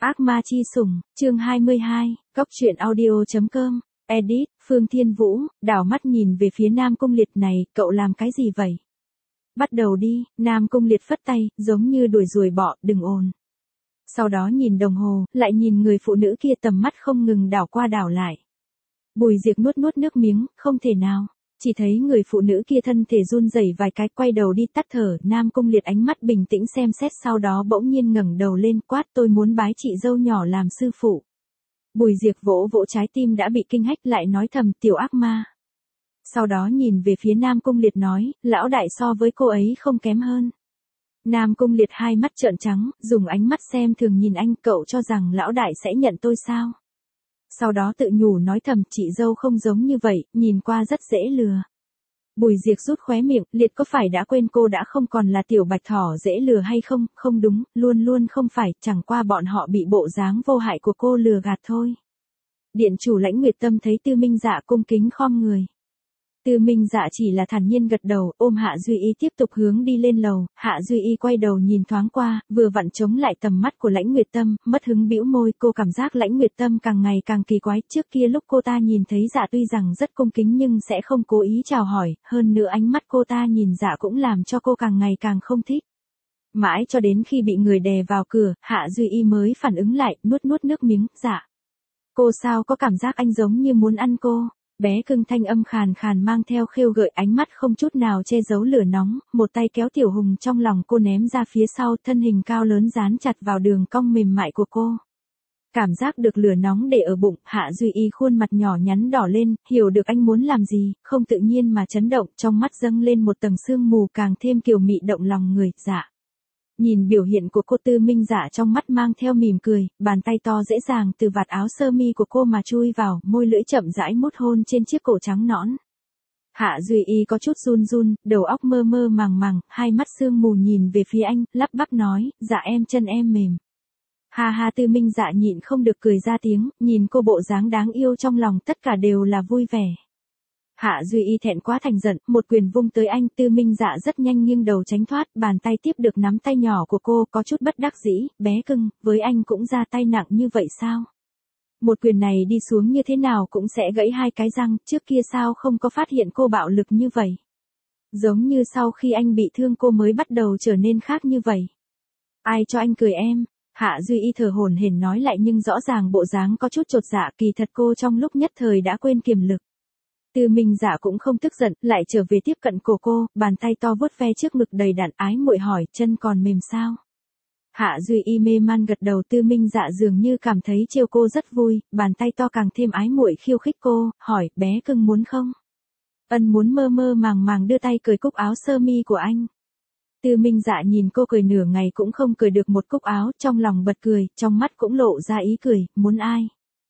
Ác ma chi sủng, chương 22, Cóc truyện audio.com, edit, Phương Thiên Vũ, đảo mắt nhìn về phía Nam Cung Liệt này, cậu làm cái gì vậy? Bắt đầu đi, Nam Cung Liệt phất tay, giống như đuổi ruồi bọ, đừng ồn. Sau đó nhìn đồng hồ, lại nhìn người phụ nữ kia tầm mắt không ngừng đảo qua đảo lại. Bùi Diệp nuốt nuốt nước miếng, không thể nào. Chỉ thấy người phụ nữ kia thân thể run rẩy vài cái quay đầu đi tắt thở, Nam Cung Liệt ánh mắt bình tĩnh xem xét sau đó bỗng nhiên ngẩng đầu lên quát tôi muốn bái chị dâu nhỏ làm sư phụ. Bùi Diệp vỗ vỗ trái tim đã bị kinh hách lại nói thầm tiểu ác ma. Sau đó nhìn về phía Nam Cung Liệt nói, lão đại so với cô ấy không kém hơn. Nam Cung Liệt hai mắt trợn trắng, dùng ánh mắt xem thường nhìn anh, cậu cho rằng lão đại sẽ nhận tôi sao? Sau đó tự nhủ nói thầm chị dâu không giống như vậy, nhìn qua rất dễ lừa. Bùi Diệp rút khóe miệng, Liệt có phải đã quên cô đã không còn là tiểu bạch thỏ dễ lừa hay không? Không đúng, luôn luôn không phải, chẳng qua bọn họ bị bộ dáng vô hại của cô lừa gạt thôi. Điện chủ Lãnh Nguyệt Tâm thấy Tư Minh Dạ cung kính khom người. Tư Minh Dạ chỉ là thản nhiên gật đầu, ôm Hạ Duy Y tiếp tục hướng đi lên lầu, Hạ Duy Y quay đầu nhìn thoáng qua, vừa vặn chống lại tầm mắt của Lãnh Nguyệt Tâm, mất hứng bĩu môi, cô cảm giác Lãnh Nguyệt Tâm càng ngày càng kỳ quái, trước kia lúc cô ta nhìn thấy Dạ tuy rằng rất cung kính nhưng sẽ không cố ý chào hỏi, hơn nữa ánh mắt cô ta nhìn Dạ cũng làm cho cô càng ngày càng không thích. Mãi cho đến khi bị người đè vào cửa, Hạ Duy Y mới phản ứng lại, nuốt nuốt nước miếng, Dạ. Cô sao có cảm giác anh giống như muốn ăn cô? Bé cưng thanh âm khàn khàn mang theo khêu gợi, ánh mắt không chút nào che giấu lửa nóng, một tay kéo Tiểu Hùng trong lòng cô ném ra phía sau, thân hình cao lớn dán chặt vào đường cong mềm mại của cô. Cảm giác được lửa nóng để ở bụng, Hạ Duy Y khuôn mặt nhỏ nhắn đỏ lên, hiểu được anh muốn làm gì, không tự nhiên mà chấn động, trong mắt dâng lên một tầng sương mù càng thêm kiều mị động lòng người, dạ. Nhìn biểu hiện của cô, Tư Minh Dạ trong mắt mang theo mỉm cười, bàn tay to dễ dàng từ vạt áo sơ mi của cô mà chui vào, môi lưỡi chậm rãi mút hôn trên chiếc cổ trắng nõn. Hạ Duy Y có chút run run, đầu óc mơ mơ màng màng, hai mắt sương mù nhìn về phía anh, lắp bắp nói, dạ em chân em mềm. Ha ha, Tư Minh Dạ nhịn không được cười ra tiếng, nhìn cô bộ dáng đáng yêu trong lòng tất cả đều là vui vẻ. Hạ Duy Y thẹn quá thành giận, một quyền vung tới anh, Tư Minh Dạ rất nhanh nghiêng đầu tránh thoát, bàn tay tiếp được nắm tay nhỏ của cô, có chút bất đắc dĩ, bé cưng, với anh cũng ra tay nặng như vậy sao? Một quyền này đi xuống như thế nào cũng sẽ gãy hai cái răng, trước kia sao không có phát hiện cô bạo lực như vậy? Giống như sau khi anh bị thương cô mới bắt đầu trở nên khác như vậy. Ai cho anh cười em? Hạ Duy Y thở hổn hển nói lại nhưng rõ ràng bộ dáng có chút chột dạ, kỳ thật cô trong lúc nhất thời đã quên kiềm lực. Tư Minh Dạ cũng không tức giận, lại trở về tiếp cận cổ cô, bàn tay to vuốt ve trước ngực đầy đặn, ái muội hỏi, chân còn mềm sao? Hạ Duy Y mê man gật đầu, Tư Minh Dạ dường như cảm thấy trêu cô rất vui, bàn tay to càng thêm ái muội khiêu khích cô, hỏi, bé cưng muốn không? Ân muốn, mơ mơ màng màng đưa tay cởi cúc áo sơ mi của anh. Tư Minh Dạ nhìn cô cười nửa ngày cũng không cởi được một cúc áo, trong lòng bật cười, trong mắt cũng lộ ra ý cười, muốn ai?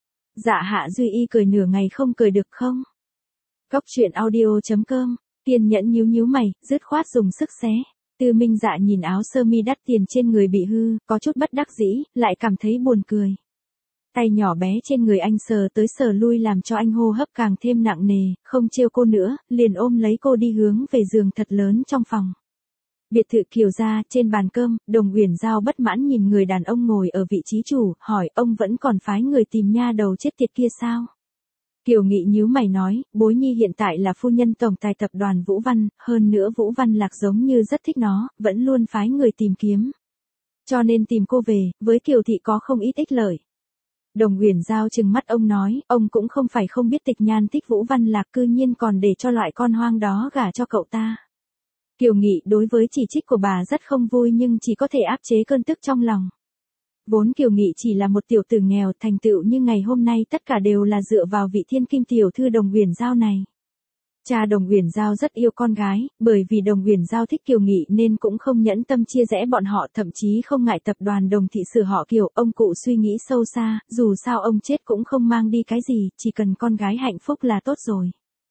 Dạ Hạ Duy Y cười nửa ngày không cởi được không? Cóc truyện audio.com, kiên nhẫn nhíu nhíu mày, dứt khoát dùng sức xé. Tư Minh Dạ nhìn áo sơ mi đắt tiền trên người bị hư, có chút bất đắc dĩ, lại cảm thấy buồn cười. Tay nhỏ bé trên người anh sờ tới sờ lui làm cho anh hô hấp càng thêm nặng nề, không trêu cô nữa, liền ôm lấy cô đi hướng về giường thật lớn trong phòng. Biệt thự Kiều gia, trên bàn cơm, Đồng Uyển Giao bất mãn nhìn người đàn ông ngồi ở vị trí chủ, hỏi ông vẫn còn phái người tìm nha đầu chết tiệt kia sao? Kiều Nghị nhíu mày nói, Bối Nhi hiện tại là phu nhân tổng tài tập đoàn Vũ Văn, hơn nữa Vũ Văn Lạc giống như rất thích nó, vẫn luôn phái người tìm kiếm. Cho nên tìm cô về, với Kiều Thị có không ít ích lợi. Đồng Uyển Giao trừng mắt ông nói, ông cũng không phải không biết Tịch Nhan thích Vũ Văn Lạc cư nhiên còn để cho loại con hoang đó gả cho cậu ta. Kiều Nghị đối với chỉ trích của bà rất không vui nhưng chỉ có thể áp chế cơn tức trong lòng. Vốn Kiều Nghị chỉ là một tiểu tử nghèo, thành tựu như ngày hôm nay tất cả đều là dựa vào vị thiên kim tiểu thư Đồng Uyển Giao này. Cha Đồng Uyển Giao rất yêu con gái, bởi vì Đồng Uyển Giao thích Kiều Nghị nên cũng không nhẫn tâm chia rẽ bọn họ, thậm chí không ngại tập đoàn Đồng thị sửa họ Kiều. Ông cụ suy nghĩ sâu xa, dù sao ông chết cũng không mang đi cái gì, chỉ cần con gái hạnh phúc là tốt rồi.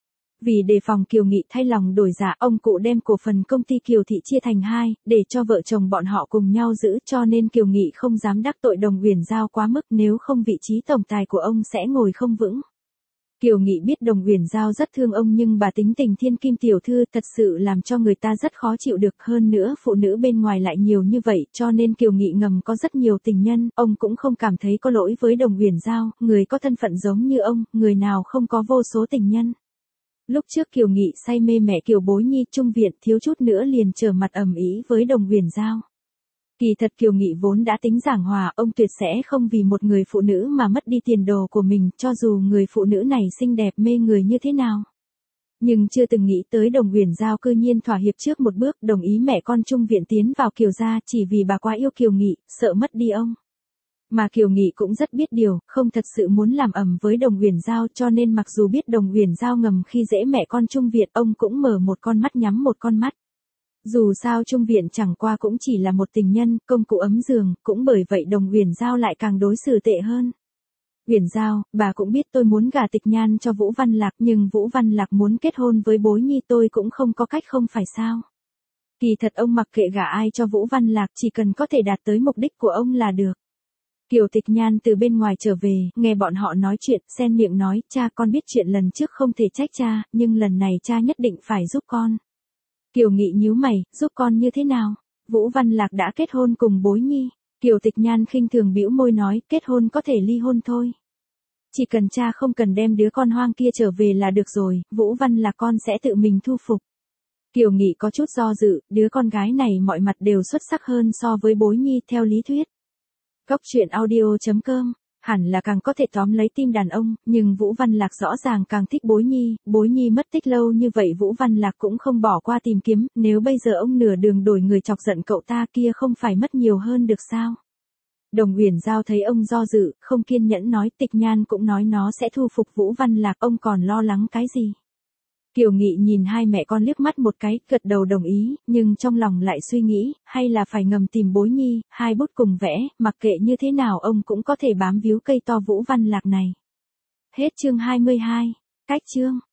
Vì đề phòng Kiều Nghị thay lòng đổi dạ, ông cụ đem cổ phần công ty Kiều Thị chia thành hai, để cho vợ chồng bọn họ cùng nhau giữ, cho nên Kiều Nghị không dám đắc tội Đồng Uyển Giao quá mức, nếu không vị trí tổng tài của ông sẽ ngồi không vững. Kiều Nghị biết Đồng Uyển Giao rất thương ông nhưng bà tính tình thiên kim tiểu thư thật sự làm cho người ta rất khó chịu được, hơn nữa phụ nữ bên ngoài lại nhiều như vậy cho nên Kiều Nghị ngầm có rất nhiều tình nhân, ông cũng không cảm thấy có lỗi với Đồng Uyển Giao, người có thân phận giống như ông, người nào không có vô số tình nhân. Lúc trước Kiều Nghị say mê mẹ Kiều Bối Nhi trung viện thiếu chút nữa liền trở mặt ầm ĩ với Đồng Uyển Giao. Kỳ thật Kiều Nghị vốn đã tính giảng hòa, ông tuyệt sẽ không vì một người phụ nữ mà mất đi tiền đồ của mình, cho dù người phụ nữ này xinh đẹp mê người như thế nào. Nhưng chưa từng nghĩ tới Đồng Uyển Giao cư nhiên thỏa hiệp trước một bước, đồng ý mẹ con trung viện tiến vào Kiều gia chỉ vì bà quá yêu Kiều Nghị, sợ mất đi ông. Mà Kiều Nghị cũng rất biết điều, không thật sự muốn làm ầm với Đồng Uyển Giao cho nên mặc dù biết Đồng Uyển Giao ngầm khi dễ mẹ con trung viện, ông cũng mở một con mắt nhắm một con mắt. Dù sao trung viện chẳng qua cũng chỉ là một tình nhân, công cụ ấm giường, cũng bởi vậy Đồng Uyển Giao lại càng đối xử tệ hơn. Uyển Giao, bà cũng biết tôi muốn gả Tịch Nhan cho Vũ Văn Lạc nhưng Vũ Văn Lạc muốn kết hôn với Bối Nhi tôi cũng không có cách không phải sao. Kỳ thật ông mặc kệ gả ai cho Vũ Văn Lạc chỉ cần có thể đạt tới mục đích của ông là được. Kiều Tịch Nhan từ bên ngoài trở về, nghe bọn họ nói chuyện, xen miệng nói, cha con biết chuyện lần trước không thể trách cha, nhưng lần này cha nhất định phải giúp con. Kiều Nghị nhíu mày, giúp con như thế nào? Vũ Văn Lạc đã kết hôn cùng Bối Nhi. Kiều Tịch Nhan khinh thường bĩu môi nói, kết hôn có thể ly hôn thôi. Chỉ cần cha không cần đem đứa con hoang kia trở về là được rồi, Vũ Văn Lạc con sẽ tự mình thu phục. Kiều Nghị có chút do dự, đứa con gái này mọi mặt đều xuất sắc hơn so với Bối Nhi theo lý thuyết. Góc truyện audio.com, hẳn là càng có thể tóm lấy tim đàn ông, nhưng Vũ Văn Lạc rõ ràng càng thích Bối Nhi mất tích lâu như vậy Vũ Văn Lạc cũng không bỏ qua tìm kiếm, nếu bây giờ ông nửa đường đổi người chọc giận cậu ta kia không phải mất nhiều hơn được sao? Đồng Uyển Giao thấy ông do dự, không kiên nhẫn nói, Tịch Nhan cũng nói nó sẽ thu phục Vũ Văn Lạc, ông còn lo lắng cái gì? Kiều Nghị nhìn hai mẹ con liếc mắt một cái, gật đầu đồng ý, nhưng trong lòng lại suy nghĩ, hay là phải ngầm tìm Bối Nhi, hai bút cùng vẽ, mặc kệ như thế nào ông cũng có thể bám víu cây to Vũ Văn Lạc này. Hết chương 22. Cách chương